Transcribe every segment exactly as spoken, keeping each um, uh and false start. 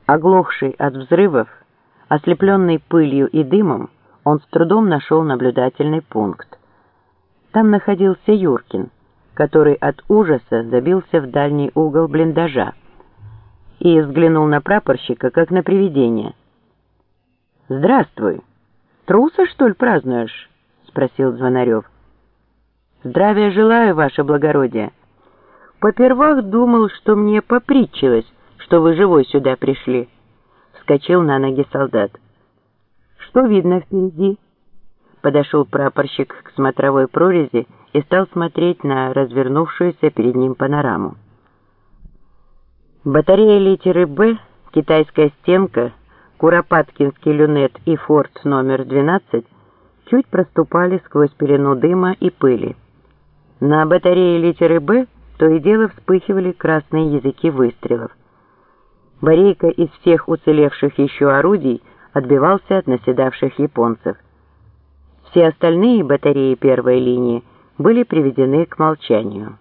Оглохший от взрывов, ослепленный пылью и дымом, он с трудом нашел наблюдательный пункт. Там находился Юркин, который от ужаса забился в дальний угол блиндажа и взглянул на прапорщика, как на привидение. «Здравствуй! Труса, что ли, празднуешь?» — спросил Звонарев. «Здравия желаю, ваше благородие. Попервах думал, что мне попритчилось, что вы живой сюда пришли», — вскочил на ноги солдат. «Что видно впереди?» Подошел прапорщик к смотровой прорези и стал смотреть на развернувшуюся перед ним панораму. Батарея литеры «Б», китайская стенка, Куропаткинский люнет и форт номер двенадцать чуть проступали сквозь пелену дыма и пыли. На батарее литеры «Б» то и дело вспыхивали красные языки выстрелов. Борейко из всех уцелевших еще орудий отбивался от наседавших японцев. Все остальные батареи первой линии были приведены к молчанию.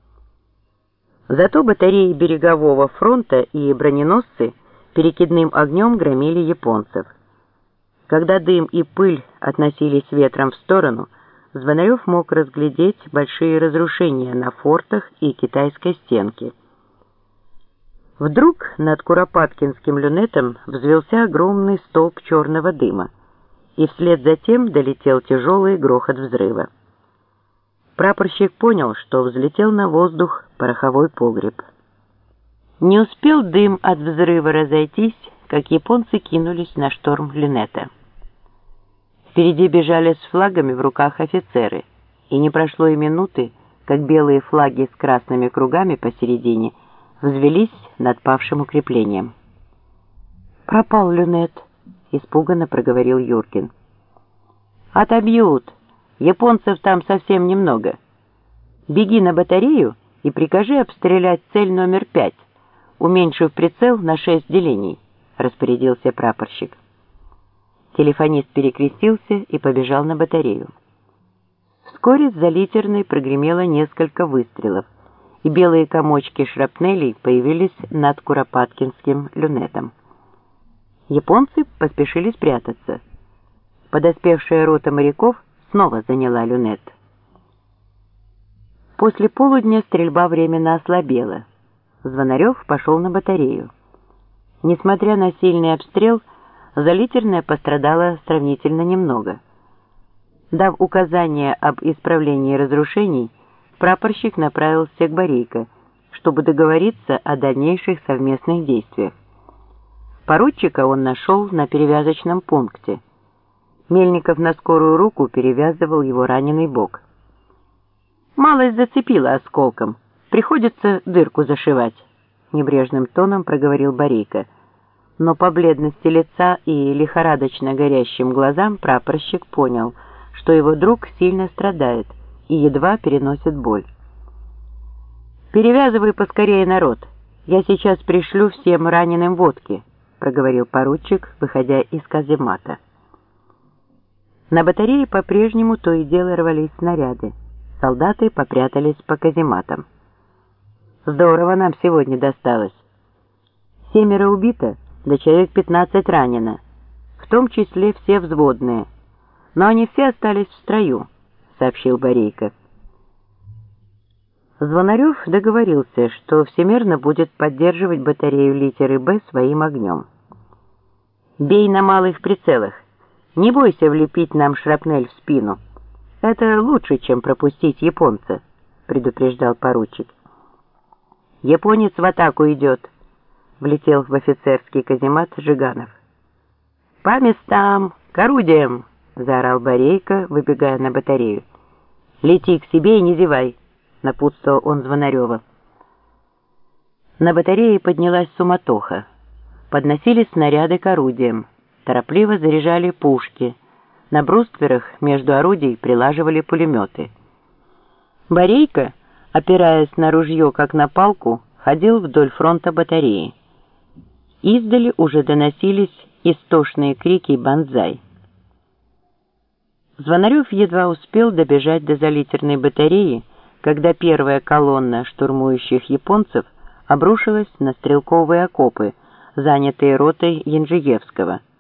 Зато батареи берегового фронта и броненосцы перекидным огнем громили японцев. Когда дым и пыль относились ветром в сторону, Звонарев мог разглядеть большие разрушения на фортах и китайской стенке. Вдруг над Куропаткинским люнетом взвелся огромный столб черного дыма, и вслед за тем долетел тяжелый грохот взрыва. Прапорщик понял, что взлетел на воздух пороховой погреб. Не успел дым от взрыва разойтись, как японцы кинулись на шторм люнета. Впереди бежали с флагами в руках офицеры, и не прошло и минуты, как белые флаги с красными кругами посередине взвелись над павшим укреплением. «Пропал люнет», — испуганно проговорил Юркин. «Отобьют! Японцев там совсем немного. Беги на батарею и прикажи обстрелять цель номер пять, уменьшив прицел на шесть делений», — распорядился прапорщик. Телефонист перекрестился и побежал на батарею. Вскоре с залитерной прогремело несколько выстрелов, и белые комочки шрапнелей появились над Куропаткинским люнетом. Японцы поспешили спрятаться. Подоспевшая рота моряков снова заняла люнет. После полудня стрельба временно ослабела. Звонарев пошел на батарею. Несмотря на сильный обстрел, залитерная пострадала сравнительно немного. Дав указание об исправлении разрушений, прапорщик направился к Борейко, чтобы договориться о дальнейших совместных действиях. Поручика он нашел на перевязочном пункте. Мельников на скорую руку перевязывал его раненый бок. «Малость зацепила осколком. Приходится дырку зашивать», — небрежным тоном проговорил Борейко. Но по бледности лица и лихорадочно горящим глазам прапорщик понял, что его друг сильно страдает и едва переносит боль. «Перевязывай поскорее, народ. Я сейчас пришлю всем раненым водки», — проговорил поручик, выходя из каземата. На батарее по-прежнему то и дело рвались снаряды. Солдаты попрятались по казематам. «Здорово нам сегодня досталось. Семеро убито, да человек пятнадцать ранено, в том числе все взводные. Но они все остались в строю», — сообщил Борейко. Звонарев договорился, что всемерно будет поддерживать батарею литеры «Б» своим огнем. «Бей на малых прицелах. Не бойся влепить нам шрапнель в спину. Это лучше, чем пропустить японца», — предупреждал поручик. «Японец в атаку идет», — влетел в офицерский каземат Жиганов. «По местам, к орудиям!» — заорал Борейко, выбегая на батарею. «Лети к себе и не зевай», — напутствовал он Звонарева. На батарее поднялась суматоха. Подносили снаряды к орудиям, торопливо заряжали пушки. На брустверах между орудий прилаживали пулеметы. Борейко, опираясь на ружье как на палку, ходил вдоль фронта батареи. Издали уже доносились истошные крики «Бонзай!». Звонарев едва успел добежать до залитерной батареи, когда первая колонна штурмующих японцев обрушилась на стрелковые окопы, занятые ротой Янжиевского.